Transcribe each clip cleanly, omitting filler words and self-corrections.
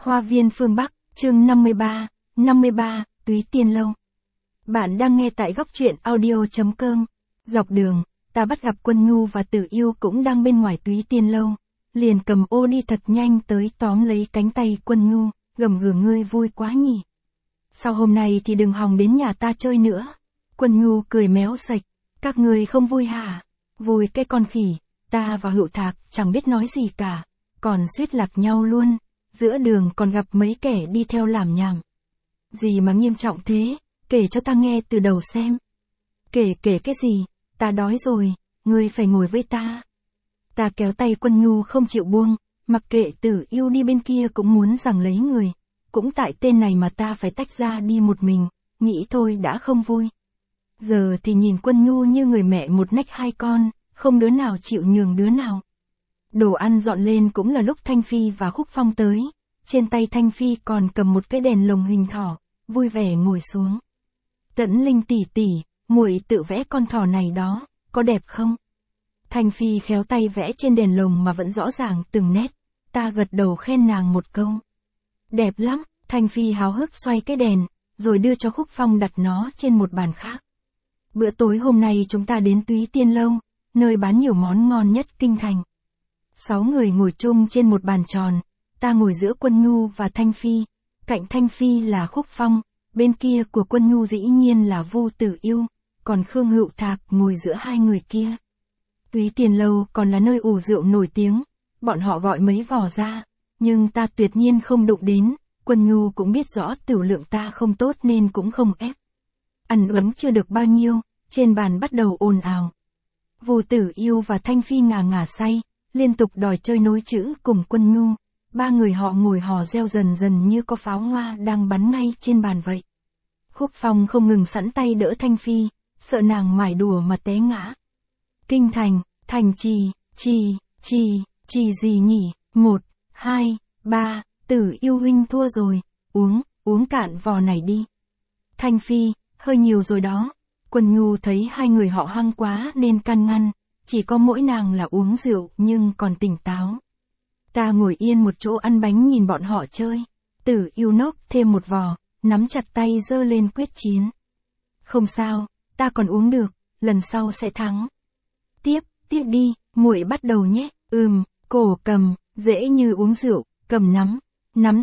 Hoa viên phương Bắc, chương 53, Túy Tiên Lâu. Bạn đang nghe tại góc truyện audio.com. Dọc đường, ta bắt gặp Quân Nhu và Tử Yêu cũng đang bên ngoài Túy Tiên Lâu. Liền cầm ô đi thật nhanh tới tóm lấy cánh tay Quân Nhu, gầm gừ ngươi vui quá nhỉ. Sau hôm nay thì đừng hòng đến nhà ta chơi nữa. Quân Nhu cười méo sạch, các ngươi không vui hả? Vui cái con khỉ, ta và Hựu Thạc chẳng biết nói gì cả, còn suýt lạc nhau luôn. Giữa đường còn gặp mấy kẻ đi theo làm nhảm. Gì mà nghiêm trọng thế, kể cho ta nghe từ đầu xem. Kể cái gì, ta đói rồi, ngươi phải ngồi với ta. Ta kéo tay Quân Nhu không chịu buông, mặc kệ Tử Yêu đi bên kia cũng muốn giằng lấy người. Cũng tại tên này mà ta phải tách ra đi một mình, nghĩ thôi đã không vui. Giờ thì nhìn Quân Nhu như người mẹ một nách hai con, không đứa nào chịu nhường đứa nào. Đồ ăn dọn lên cũng là lúc Thanh Phi và Khúc Phong tới. Trên tay Thanh Phi còn cầm một cái đèn lồng hình thỏ, vui vẻ ngồi xuống. Tẫn Linh tỷ tỷ, muội tự vẽ con thỏ này đó, có đẹp không? Thanh Phi khéo tay vẽ trên đèn lồng mà vẫn rõ ràng từng nét. Ta gật đầu khen nàng một câu. Đẹp lắm, Thanh Phi háo hức xoay cái đèn, rồi đưa cho Khúc Phong đặt nó trên một bàn khác. Bữa tối hôm nay chúng ta đến Túy Tiên Lâu, nơi bán nhiều món ngon nhất kinh thành. 6 người ngồi chung trên một bàn tròn, ta ngồi giữa Quân Nhu và Thanh Phi, cạnh Thanh Phi là Khúc Phong, bên kia của Quân Nhu dĩ nhiên là Vu Tử Yêu, còn Khương Hựu Thạc ngồi giữa hai người kia. Túy Tiên Lâu còn là nơi ủ rượu nổi tiếng, bọn họ gọi mấy vò ra, nhưng ta tuyệt nhiên không đụng đến, Quân Nhu cũng biết rõ tửu lượng ta không tốt nên cũng không ép. Ăn uống chưa được bao nhiêu, trên bàn bắt đầu ồn ào. Vu Tử Yêu và Thanh Phi ngà say, liên tục đòi chơi nối chữ cùng Quân Nhu. Ba người họ ngồi hò reo dần dần như có pháo hoa đang bắn ngay trên bàn vậy. Khúc Phong không ngừng sẵn tay đỡ Thanh Phi, sợ nàng mải đùa mà té ngã. Kinh thành, thành trì gì nhỉ? 1, 2, 3, Tử Yêu huynh thua rồi, uống cạn vò này đi. Thanh Phi, hơi nhiều rồi đó. Quân Nhu thấy hai người họ hăng quá nên can ngăn, chỉ có mỗi nàng là uống rượu nhưng còn tỉnh táo. Ta ngồi yên một chỗ ăn bánh nhìn bọn họ chơi. Tử Yêu nốc thêm một vò, nắm chặt tay giơ lên quyết chiến. Không sao, ta còn uống được, lần sau sẽ thắng. Tiếp đi, muội bắt đầu nhé. Cổ cầm, dễ như uống rượu, cầm nắm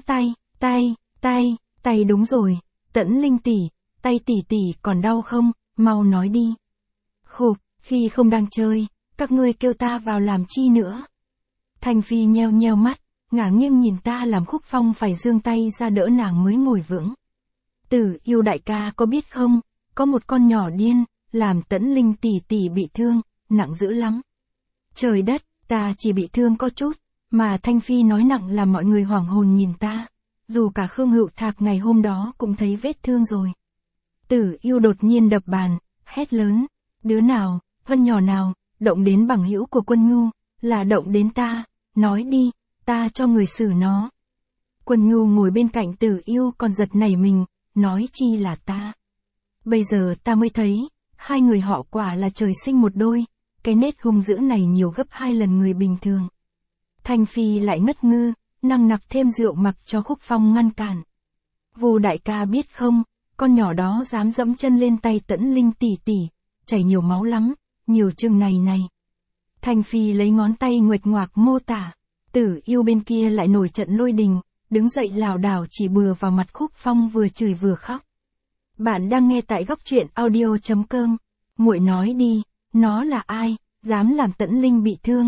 tay đúng rồi. Tẫn Linh tỷ, tay tỷ còn đau không, mau nói đi. Khục, khi không đang chơi, các ngươi kêu ta vào làm chi nữa. Thanh Phi nheo mắt, ngả nghiêng nhìn ta làm Khúc Phong phải giương tay ra đỡ nàng mới ngồi vững. Tử Yêu đại ca có biết không, có một con nhỏ điên, làm Tẫn Linh tỷ bị thương, nặng dữ lắm. Trời đất, ta chỉ bị thương có chút, mà Thanh Phi nói nặng làm mọi người hoảng hồn nhìn ta. Dù cả Khương Hựu Thạc ngày hôm đó cũng thấy vết thương rồi. Tử Yêu đột nhiên đập bàn, hét lớn, đứa nào, Vân nhỏ nào, động đến bằng hữu của Quân Nhu, là động đến ta, nói đi, ta cho người xử nó. Quân Nhu ngồi bên cạnh Tử Yêu còn giật nảy mình, nói chi là ta. Bây giờ ta mới thấy, hai người họ quả là trời sinh một đôi, cái nết hung dữ này nhiều gấp 2 lần người bình thường. Thanh Phi lại ngất ngư, nằng nặc thêm rượu mặc cho Khúc Phong ngăn cản. Vu đại ca biết không, con nhỏ đó dám dẫm chân lên tay Tẫn Linh tỷ, chảy nhiều máu lắm, nhiều chừng này. Thanh Phi lấy ngón tay nguệch ngoạc mô tả. Tử Yêu bên kia lại nổi trận lôi đình, đứng dậy lảo đảo chỉ bừa vào mặt Khúc Phong vừa chửi vừa khóc. Bạn đang nghe tại góc truyện audio.com. Muội nói đi, nó là ai, dám làm Tẫn Linh bị thương,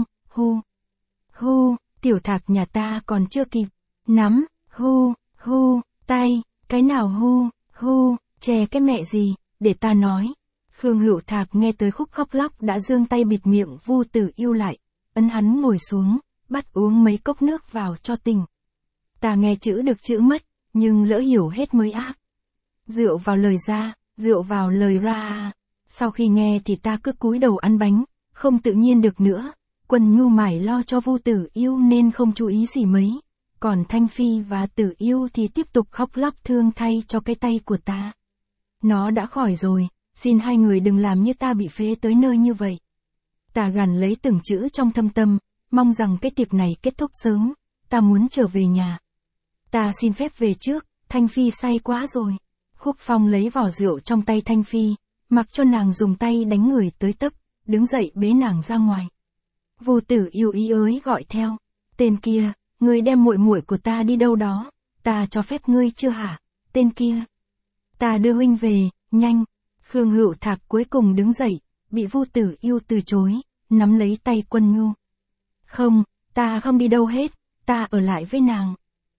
Tiểu Thạc nhà ta còn chưa kịp. Nắm, tay, cái nào chè cái mẹ gì, để ta nói. Khương Hựu Thạc nghe tới Khúc khóc lóc đã giương tay bịt miệng Vu Tử Yêu lại, ấn hắn ngồi xuống, bắt uống mấy cốc nước vào cho tỉnh. Ta nghe chữ được chữ mất, nhưng lỡ hiểu hết mới ác. Rượu vào lời ra, rượu vào lời ra. Sau khi nghe thì ta cứ cúi đầu ăn bánh, không tự nhiên được nữa. Quân Nhu mải lo cho Vu Tử Yêu nên không chú ý gì mấy. Còn Thanh Phi và Tử Yêu thì tiếp tục khóc lóc thương thay cho cái tay của ta. Nó đã khỏi rồi, xin hai người đừng làm như ta bị phế tới nơi như vậy. Ta gằn lấy từng chữ trong thâm tâm, mong rằng cái tiệc này kết thúc sớm, ta muốn trở về nhà. Ta xin phép về trước, Thanh Phi say quá rồi. Khúc Phong lấy vỏ rượu trong tay Thanh Phi, mặc cho nàng dùng tay đánh người tới tấp, đứng dậy bế nàng ra ngoài. Vô Tử Yêu ý ới gọi theo, tên kia, ngươi đem muội muội của ta đi đâu đó, ta cho phép ngươi chưa hả, tên kia. Ta đưa huynh về, nhanh. Khương Hữu Thạc cuối cùng đứng dậy, bị Vô Tử Yêu từ chối, nắm lấy tay Quân Nhu. Không, ta không đi đâu hết, ta ở lại với nàng.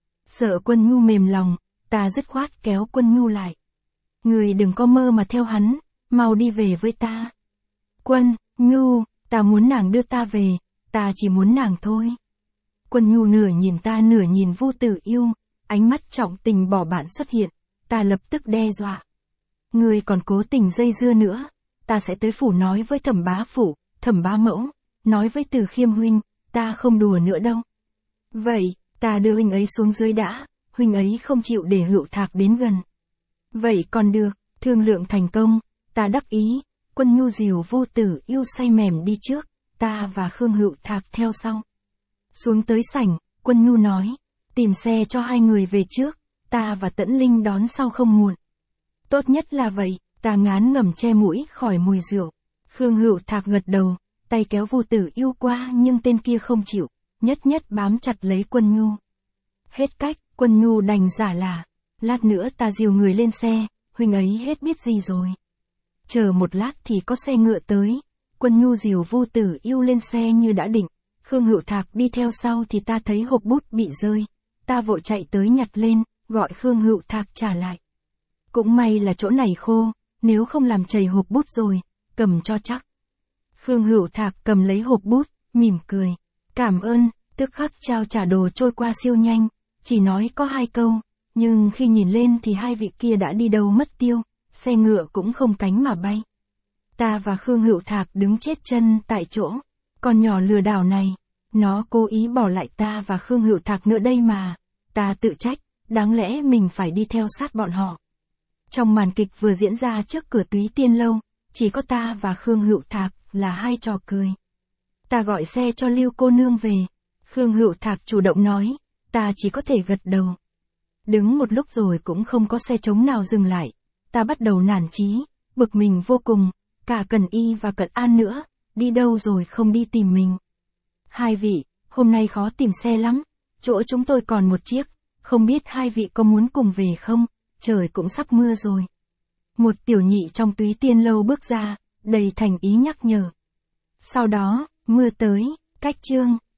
Sợ Quân Nhu mềm lòng, ta dứt khoát kéo Quân Nhu lại. Người đừng có mơ mà theo hắn, mau đi về với ta. Quân Nhu, ta muốn nàng đưa ta về, ta chỉ muốn nàng thôi. Quân Nhu nửa nhìn ta nửa nhìn Vô Tử Yêu, ánh mắt trọng tình bỏ bạn xuất hiện, ta lập tức đe dọa. Ngươi còn cố tình dây dưa nữa, ta sẽ tới phủ nói với Thẩm bá phủ, Thẩm bá mẫu, nói với Từ Khiêm huynh, ta không đùa nữa đâu. Vậy, ta đưa huynh ấy xuống dưới đã, huynh ấy không chịu để Hữu Thạc đến gần. Vậy còn được, thương lượng thành công, ta đắc ý, Quân Nhu dìu Vô Tử Yêu say mềm đi trước, ta và Khương Hữu Thạc theo sau. Xuống tới sảnh, Quân Nhu nói, tìm xe cho hai người về trước, ta và Tẫn Linh đón sau không muộn. Tốt nhất là vậy, ta ngán ngẩm che mũi khỏi mùi rượu. Khương Hữu Thạc gật đầu, tay kéo Vô Tử Yêu qua nhưng tên kia không chịu, nhất nhất bám chặt lấy Quân Nhu. Hết cách, Quân Nhu đành giả là, lát nữa ta dìu người lên xe, huynh ấy hết biết gì rồi. Chờ một lát thì có xe ngựa tới, Quân Nhu dìu Vô Tử Yêu lên xe như đã định, Khương Hữu Thạc đi theo sau thì ta thấy hộp bút bị rơi, ta vội chạy tới nhặt lên, gọi Khương Hữu Thạc trả lại. Cũng may là chỗ này khô, nếu không làm chảy hộp bút rồi, cầm cho chắc. Khương Hữu Thạc cầm lấy hộp bút, mỉm cười, cảm ơn, tức khắc trao trả đồ trôi qua siêu nhanh, chỉ nói có 2 câu, nhưng khi nhìn lên thì hai vị kia đã đi đâu mất tiêu, xe ngựa cũng không cánh mà bay. Ta và Khương Hữu Thạc đứng chết chân tại chỗ, con nhỏ lừa đảo này, nó cố ý bỏ lại ta và Khương Hữu Thạc nữa đây mà, ta tự trách, đáng lẽ mình phải đi theo sát bọn họ. Trong màn kịch vừa diễn ra trước cửa Túy Tiên Lâu, chỉ có ta và Khương Hữu Thạc là hai trò cười. Ta gọi xe cho Lưu cô nương về, Khương Hữu Thạc chủ động nói, ta chỉ có thể gật đầu. Đứng một lúc rồi cũng không có xe trống nào dừng lại, ta bắt đầu nản chí, bực mình vô cùng, cả Cẩn Y và Cận An nữa, đi đâu rồi không đi tìm mình. Hai vị, hôm nay khó tìm xe lắm, chỗ chúng tôi còn một chiếc, không biết hai vị có muốn cùng về không, trời cũng sắp mưa rồi. Một tiểu nhị trong Túy Tiên Lâu bước ra, đầy thành ý nhắc nhở. Sau đó, mưa tới, cách chương.